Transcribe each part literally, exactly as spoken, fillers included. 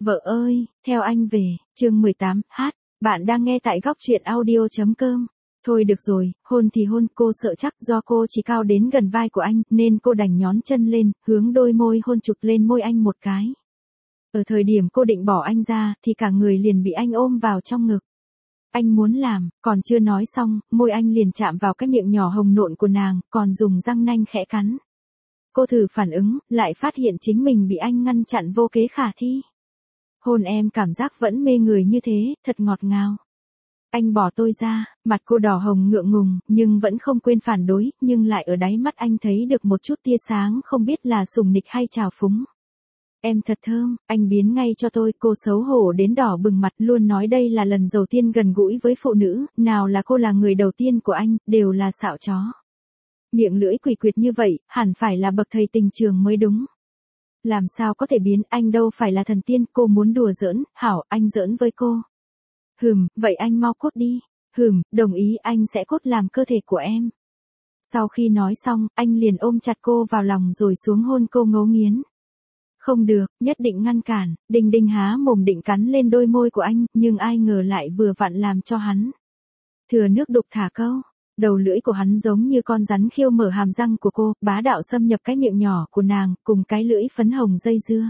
Vợ ơi, theo anh về, chương mười tám, hát, bạn đang nghe tại góc truyện audio.com. Thôi được rồi, hôn thì hôn, cô sợ chắc do cô chỉ cao đến gần vai của anh, nên cô đành nhón chân lên, hướng đôi môi hôn chụp lên môi anh một cái. Ở thời điểm cô định bỏ anh ra, thì cả người liền bị anh ôm vào trong ngực. Anh muốn làm, còn chưa nói xong, môi anh liền chạm vào cái miệng nhỏ hồng nộn của nàng, còn dùng răng nanh khẽ cắn. Cô thử phản ứng, lại phát hiện chính mình bị anh ngăn chặn vô kế khả thi. Hôn em cảm giác vẫn mê người như thế, thật ngọt ngào. Anh bỏ tôi ra, mặt cô đỏ hồng ngượng ngùng, nhưng vẫn không quên phản đối, nhưng lại ở đáy mắt anh thấy được một chút tia sáng không biết là sùng nịch hay trào phúng. Em thật thơm, anh biến ngay cho tôi, cô xấu hổ đến đỏ bừng mặt, luôn nói đây là lần đầu tiên gần gũi với phụ nữ, nào là cô là người đầu tiên của anh, đều là xạo chó. Miệng lưỡi quỷ quyệt như vậy, hẳn phải là bậc thầy tình trường mới đúng. Làm sao có thể biến, anh đâu phải là thần tiên, cô muốn đùa giỡn, hảo, anh giỡn với cô. Hừm, vậy anh mau cốt đi. Hừm, đồng ý, anh sẽ cốt làm cơ thể của em. Sau khi nói xong, anh liền ôm chặt cô vào lòng rồi xuống hôn cô ngấu nghiến. Không được, nhất định ngăn cản, Đình Đình há mồm định cắn lên đôi môi của anh, nhưng ai ngờ lại vừa vặn làm cho hắn thừa nước đục thả câu. Đầu lưỡi của hắn giống như con rắn khiêu mở hàm răng của cô, bá đạo xâm nhập cái miệng nhỏ của nàng, cùng cái lưỡi phấn hồng dây dưa.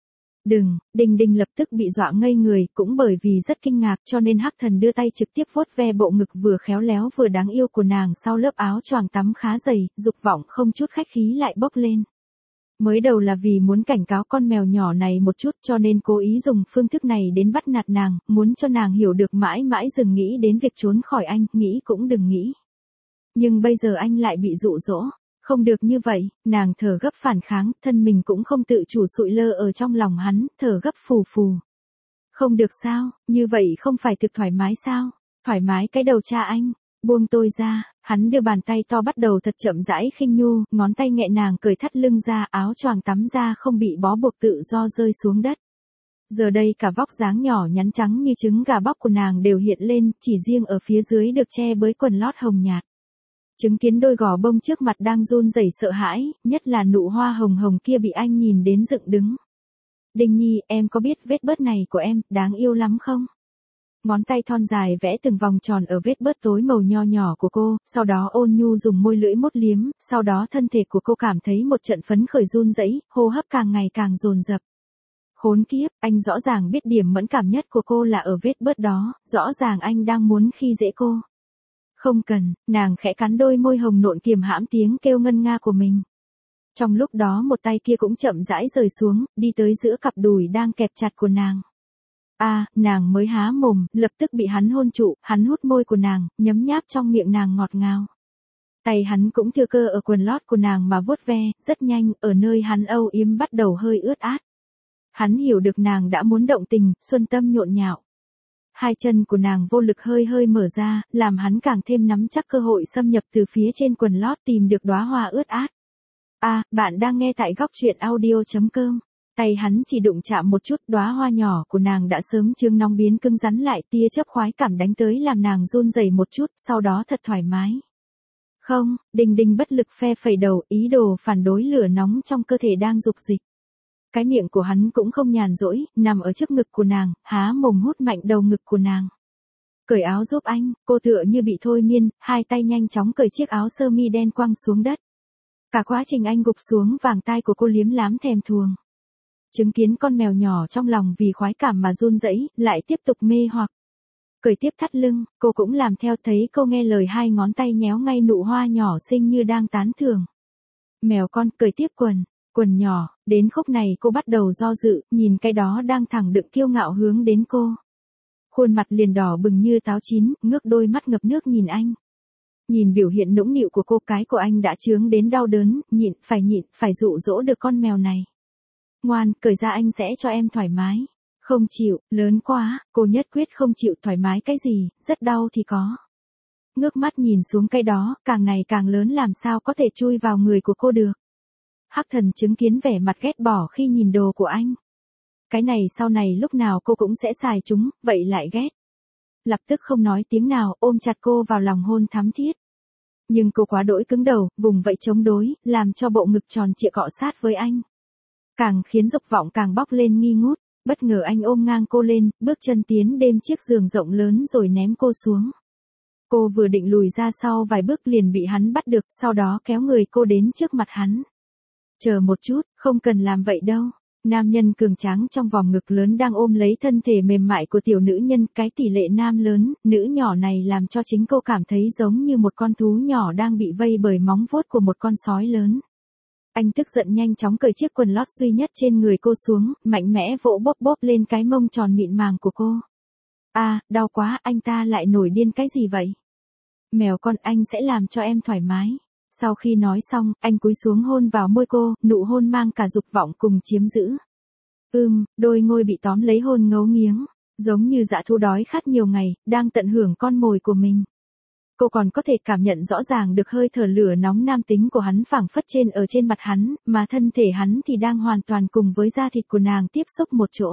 Đừng, Đình Đình lập tức bị dọa ngây người, cũng bởi vì rất kinh ngạc cho nên Hắc Thần đưa tay trực tiếp vuốt ve bộ ngực vừa khéo léo vừa đáng yêu của nàng sau lớp áo choàng tắm khá dày, dục vọng không chút khách khí lại bốc lên. Mới đầu là vì muốn cảnh cáo con mèo nhỏ này một chút cho nên cố ý dùng phương thức này đến bắt nạt nàng, muốn cho nàng hiểu được mãi mãi dừng nghĩ đến việc trốn khỏi anh, nghĩ cũng đừng nghĩ. Nhưng bây giờ anh lại bị dụ dỗ. Không được như vậy, nàng thở gấp phản kháng, thân mình cũng không tự chủ sụi lơ ở trong lòng hắn, thở gấp phù phù. Không được sao, như vậy không phải thực thoải mái sao? Thoải mái cái đầu cha anh, buông tôi ra, hắn đưa bàn tay to bắt đầu thật chậm rãi khinh nhu, ngón tay nhẹ nàng cởi thắt lưng ra, áo choàng tắm ra không bị bó buộc tự do rơi xuống đất. Giờ đây cả vóc dáng nhỏ nhắn trắng như trứng gà bóc của nàng đều hiện lên, chỉ riêng ở phía dưới được che bởi quần lót hồng nhạt. Chứng kiến đôi gò bông trước mặt đang run rẩy sợ hãi, nhất là nụ hoa hồng hồng kia bị anh nhìn đến dựng đứng. Đình Nhi, em có biết vết bớt này của em, đáng yêu lắm không? Ngón tay thon dài vẽ từng vòng tròn ở vết bớt tối màu nho nhỏ của cô, sau đó ôn nhu dùng môi lưỡi mốt liếm, sau đó thân thể của cô cảm thấy một trận phấn khởi run rẩy, hô hấp càng ngày càng dồn dập. Khốn kiếp, anh rõ ràng biết điểm mẫn cảm nhất của cô là ở vết bớt đó, rõ ràng anh đang muốn khi dễ cô. Không cần, nàng khẽ cắn đôi môi hồng nộn kiềm hãm tiếng kêu ngân nga của mình. Trong lúc đó một tay kia cũng chậm rãi rời xuống, đi tới giữa cặp đùi đang kẹp chặt của nàng. A, à, nàng mới há mồm, lập tức bị hắn hôn trụ, hắn hút môi của nàng, nhấm nháp trong miệng nàng ngọt ngào. Tay hắn cũng thừa cơ ở quần lót của nàng mà vuốt ve, rất nhanh, ở nơi hắn âu yếm bắt đầu hơi ướt át. Hắn hiểu được nàng đã muốn động tình, xuân tâm nhộn nhạo. Hai chân của nàng vô lực hơi hơi mở ra, làm hắn càng thêm nắm chắc cơ hội xâm nhập từ phía trên quần lót tìm được đóa hoa ướt át. A, à, bạn đang nghe tại góc truyện audio.com. Tay hắn chỉ đụng chạm một chút, đóa hoa nhỏ của nàng đã sớm chướng nóng biến cứng rắn lại, tia chớp khoái cảm đánh tới làm nàng run rẩy một chút, sau đó thật thoải mái. Không, Đình Đình bất lực phe phẩy đầu, ý đồ phản đối lửa nóng trong cơ thể đang dục dịch. Cái miệng của hắn cũng không nhàn rỗi, nằm ở trước ngực của nàng, há mồm hút mạnh đầu ngực của nàng. Cởi áo giúp anh, cô tựa như bị thôi miên, hai tay nhanh chóng cởi chiếc áo sơ mi đen quăng xuống đất. Cả quá trình anh gục xuống, vàng tai của cô liếm lám thèm thuồng. Chứng kiến con mèo nhỏ trong lòng vì khoái cảm mà run rẩy, lại tiếp tục mê hoặc. Cởi tiếp thắt lưng, cô cũng làm theo, thấy cô nghe lời, hai ngón tay nhéo ngay nụ hoa nhỏ xinh như đang tán thưởng. Mèo con, cởi tiếp quần. Quần nhỏ, đến khúc này cô bắt đầu do dự, nhìn cái đó đang thẳng đựng kiêu ngạo hướng đến cô. Khuôn mặt liền đỏ bừng như táo chín, ngước đôi mắt ngập nước nhìn anh. Nhìn biểu hiện nũng nịu của cô, cái của anh đã chướng đến đau đớn, nhịn, phải nhịn, phải dụ dỗ được con mèo này. Ngoan, cởi ra anh sẽ cho em thoải mái. Không chịu, lớn quá, cô nhất quyết không chịu, thoải mái cái gì, rất đau thì có. Ngước mắt nhìn xuống cái đó, càng ngày càng lớn làm sao có thể chui vào người của cô được. Hắc Thần chứng kiến vẻ mặt ghét bỏ khi nhìn đồ của anh. Cái này sau này lúc nào cô cũng sẽ xài chúng, vậy lại ghét. Lập tức không nói tiếng nào, ôm chặt cô vào lòng hôn thắm thiết. Nhưng cô quá đỗi cứng đầu, vùng vẫy chống đối, làm cho bộ ngực tròn trịa cọ sát với anh. Càng khiến dục vọng càng bóc lên nghi ngút. Bất ngờ anh ôm ngang cô lên, bước chân tiến đến chiếc giường rộng lớn rồi ném cô xuống. Cô vừa định lùi ra sau vài bước liền bị hắn bắt được, sau đó kéo người cô đến trước mặt hắn. Chờ một chút, không cần làm vậy đâu. Nam nhân cường tráng trong vòng ngực lớn đang ôm lấy thân thể mềm mại của tiểu nữ nhân, cái tỷ lệ nam lớn, nữ nhỏ này làm cho chính cô cảm thấy giống như một con thú nhỏ đang bị vây bởi móng vuốt của một con sói lớn. Anh tức giận nhanh chóng cởi chiếc quần lót duy nhất trên người cô xuống, mạnh mẽ vỗ bóp bóp lên cái mông tròn mịn màng của cô. À, đau quá, anh ta lại nổi điên cái gì vậy? Mèo con, anh sẽ làm cho em thoải mái. Sau khi nói xong, anh cúi xuống hôn vào môi cô, nụ hôn mang cả dục vọng cùng chiếm giữ. Ưm, đôi môi bị tóm lấy hôn ngấu nghiếng, giống như dã thú đói khát nhiều ngày, đang tận hưởng con mồi của mình. Cô còn có thể cảm nhận rõ ràng được hơi thở lửa nóng nam tính của hắn phảng phất trên ở trên mặt hắn, mà thân thể hắn thì đang hoàn toàn cùng với da thịt của nàng tiếp xúc một chỗ.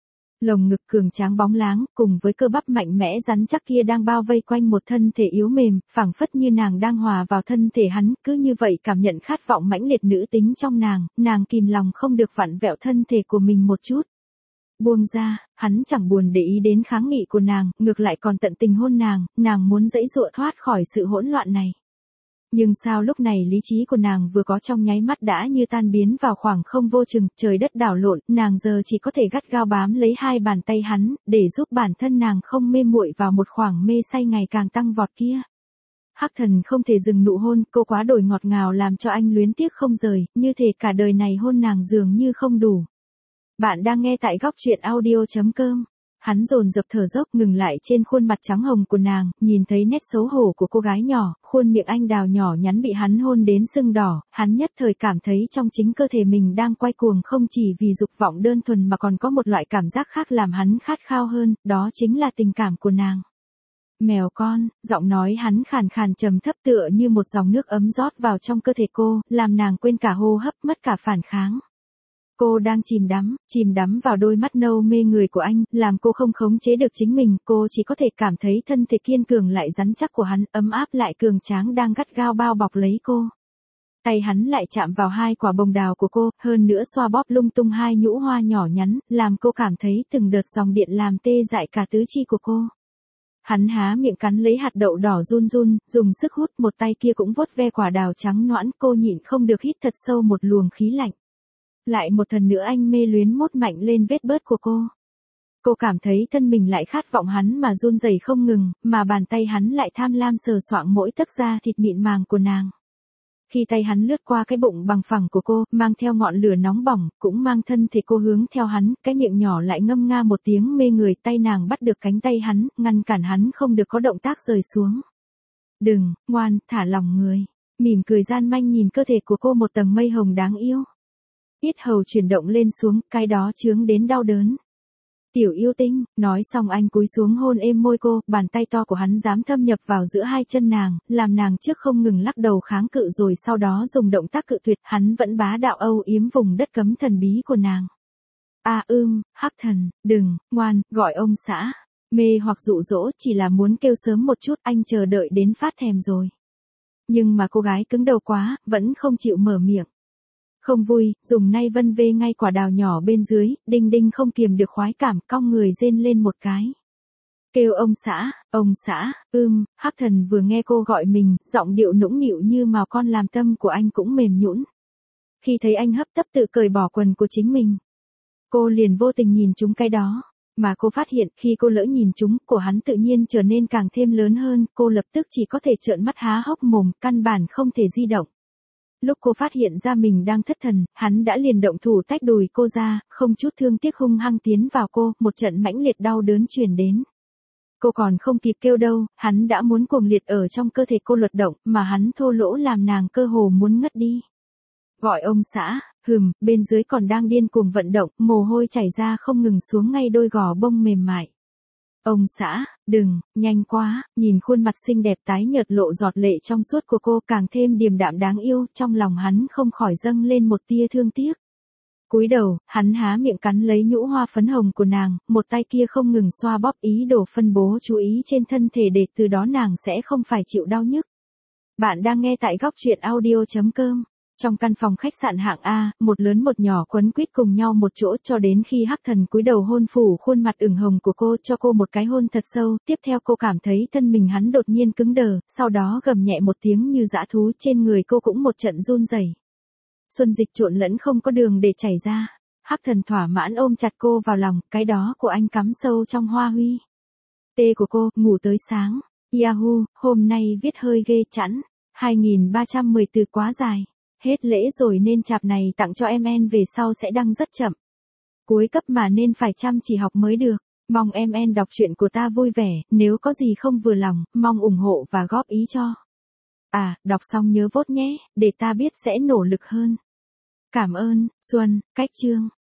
Lồng ngực cường tráng bóng láng, cùng với cơ bắp mạnh mẽ rắn chắc kia đang bao vây quanh một thân thể yếu mềm, phảng phất như nàng đang hòa vào thân thể hắn, cứ như vậy cảm nhận khát vọng mãnh liệt nữ tính trong nàng, nàng kìm lòng không được vặn vẹo thân thể của mình một chút. Buông ra, hắn chẳng buồn để ý đến kháng nghị của nàng, ngược lại còn tận tình hôn nàng, nàng muốn giãy giụa thoát khỏi sự hỗn loạn này. Nhưng sao lúc này lý trí của nàng vừa có trong nháy mắt đã như tan biến vào khoảng không vô chừng, trời đất đảo lộn, nàng giờ chỉ có thể gắt gao bám lấy hai bàn tay hắn, để giúp bản thân nàng không mê muội vào một khoảng mê say ngày càng tăng vọt kia. Hắc Thần không thể dừng nụ hôn, cô quá đổi ngọt ngào làm cho anh luyến tiếc không rời, như thể cả đời này hôn nàng dường như không đủ. Bạn đang nghe tại góc truyện audio chấm com. Hắn dồn dập thở dốc ngừng lại trên khuôn mặt trắng hồng của nàng, nhìn thấy nét xấu hổ của cô gái nhỏ, khuôn miệng anh đào nhỏ nhắn bị hắn hôn đến sưng đỏ, hắn nhất thời cảm thấy trong chính cơ thể mình đang quay cuồng không chỉ vì dục vọng đơn thuần mà còn có một loại cảm giác khác làm hắn khát khao hơn, đó chính là tình cảm của nàng. Mèo con, giọng nói hắn khàn khàn trầm thấp tựa như một dòng nước ấm rót vào trong cơ thể cô, làm nàng quên cả hô hấp, mất cả phản kháng. Cô đang chìm đắm, chìm đắm vào đôi mắt nâu mê người của anh, làm cô không khống chế được chính mình, cô chỉ có thể cảm thấy thân thể kiên cường lại rắn chắc của hắn, ấm áp lại cường tráng đang gắt gao bao bọc lấy cô. Tay hắn lại chạm vào hai quả bồng đào của cô, hơn nữa xoa bóp lung tung hai nhũ hoa nhỏ nhắn, làm cô cảm thấy từng đợt dòng điện làm tê dại cả tứ chi của cô. Hắn há miệng cắn lấy hạt đậu đỏ run run, dùng sức hút, một tay kia cũng vuốt ve quả đào trắng nõn, cô nhịn không được hít thật sâu một luồng khí lạnh. Lại một lần nữa anh mê luyến mốt mạnh lên vết bớt của cô. Cô cảm thấy thân mình lại khát vọng hắn mà run rẩy không ngừng, mà bàn tay hắn lại tham lam sờ soạng mỗi tấc da thịt mịn màng của nàng. Khi tay hắn lướt qua cái bụng bằng phẳng của cô, mang theo ngọn lửa nóng bỏng, cũng mang thân thể cô hướng theo hắn, cái miệng nhỏ lại ngâm nga một tiếng mê người, tay nàng bắt được cánh tay hắn, ngăn cản hắn không được có động tác rời xuống. Đừng, ngoan, thả lòng người. Mỉm cười gian manh nhìn cơ thể của cô một tầng mây hồng đáng yêu. Yết hầu chuyển động lên xuống, cái đó chướng đến đau đớn. Tiểu yêu tinh, nói xong anh cúi xuống hôn êm môi cô, bàn tay to của hắn dám thâm nhập vào giữa hai chân nàng, làm nàng trước không ngừng lắc đầu kháng cự rồi sau đó dùng động tác cự tuyệt, hắn vẫn bá đạo âu yếm vùng đất cấm thần bí của nàng. À ưm, Hắc Thần, đừng, ngoan, gọi ông xã. Mê hoặc dụ dỗ chỉ là muốn kêu sớm một chút, anh chờ đợi đến phát thèm rồi. Nhưng mà cô gái cứng đầu quá, vẫn không chịu mở miệng. Không vui, dùng nay vân vê ngay quả đào nhỏ bên dưới, đinh đinh không kiềm được khoái cảm, cong người rên lên một cái. Kêu ông xã, ông xã, ưm, Hắc Thần vừa nghe cô gọi mình, giọng điệu nũng nịu như mào con làm tâm của anh cũng mềm nhũn. Khi thấy anh hấp tấp tự cởi bỏ quần của chính mình, cô liền vô tình nhìn trúng cái đó. Mà cô phát hiện khi cô lỡ nhìn chúng, của hắn tự nhiên trở nên càng thêm lớn hơn, cô lập tức chỉ có thể trợn mắt há hốc mồm, căn bản không thể di động. Lúc cô phát hiện ra mình đang thất thần, hắn đã liền động thủ tách đùi cô ra, không chút thương tiếc hung hăng tiến vào cô, một trận mãnh liệt đau đớn truyền đến. Cô còn không kịp kêu đâu, hắn đã muốn cuồng liệt ở trong cơ thể cô luật động, mà hắn thô lỗ làm nàng cơ hồ muốn ngất đi. Gọi ông xã, hừm, bên dưới còn đang điên cuồng vận động, mồ hôi chảy ra không ngừng xuống ngay đôi gò bông mềm mại. Ông xã, đừng, nhanh quá, nhìn khuôn mặt xinh đẹp tái nhợt lộ giọt lệ trong suốt của cô càng thêm điềm đạm đáng yêu, trong lòng hắn không khỏi dâng lên một tia thương tiếc. Cúi đầu, hắn há miệng cắn lấy nhũ hoa phấn hồng của nàng, một tay kia không ngừng xoa bóp ý đồ phân bố chú ý trên thân thể để từ đó nàng sẽ không phải chịu đau nhức. Bạn đang nghe tại góc truyện audio chấm com. Trong căn phòng khách sạn hạng A, một lớn một nhỏ quấn quýt cùng nhau một chỗ cho đến khi Hắc Thần cúi đầu hôn phủ khuôn mặt ửng hồng của cô, cho cô một cái hôn thật sâu, tiếp theo cô cảm thấy thân mình hắn đột nhiên cứng đờ, sau đó gầm nhẹ một tiếng như dã thú, trên người cô cũng một trận run rẩy. Xuân dịch trộn lẫn không có đường để chảy ra. Hắc Thần thỏa mãn ôm chặt cô vào lòng, cái đó của anh cắm sâu trong hoa huy. Tê của cô, ngủ tới sáng. Yahoo, hôm nay viết hơi ghê chẵn. hai nghìn ba trăm mười từ quá dài. Hết lễ rồi nên chạp này tặng cho em en về sau sẽ đăng rất chậm. Cuối cấp mà nên phải chăm chỉ học mới được. Mong em en đọc truyện của ta vui vẻ, nếu có gì không vừa lòng, mong ủng hộ và góp ý cho. À, đọc xong nhớ vote nhé, để ta biết sẽ nỗ lực hơn. Cảm ơn, Xuân, cách chương.